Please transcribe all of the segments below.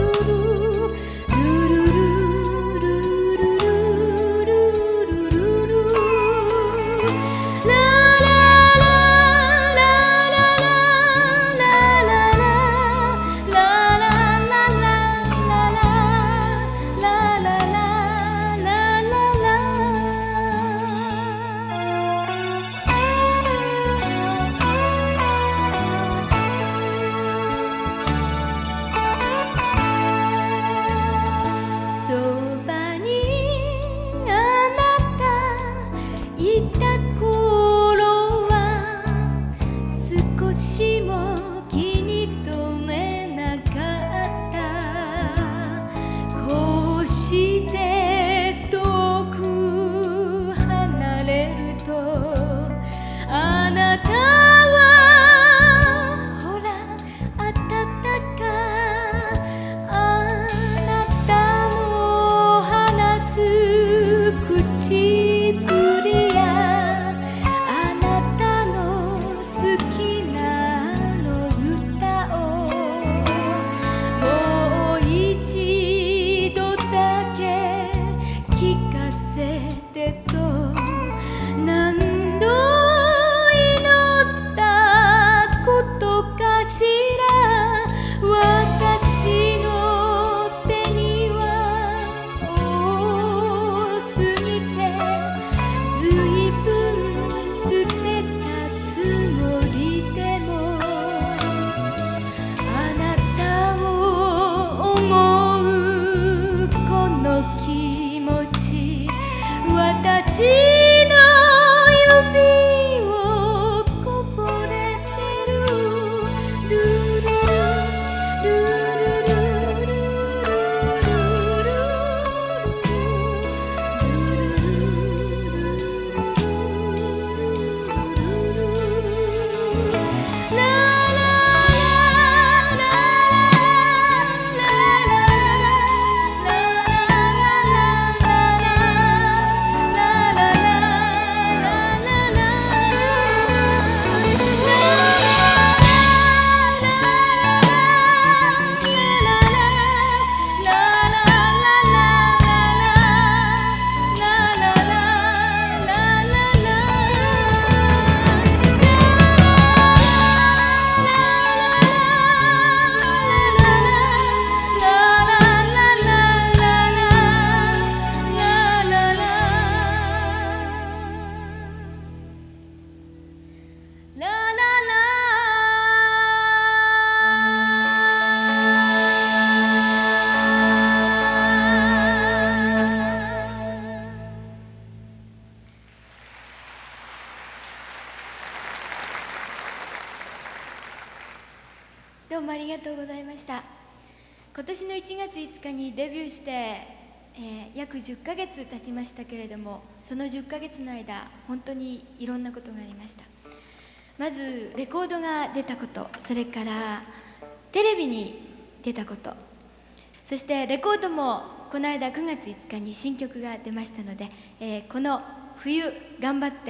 どうもありがとうございました。今年の1月5日にデビューして、約10ヶ月経ちましたけれども、その10ヶ月の間本当にいろんなことがありました。まずレコードが出たこと、それからテレビに出たこと、そしてレコードもこの間9月5日に新曲が出ましたので、この冬頑張って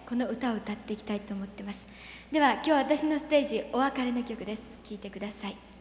この歌を歌っていきたいと思ってます。では今日私のステージお別れの曲です。聴いてください。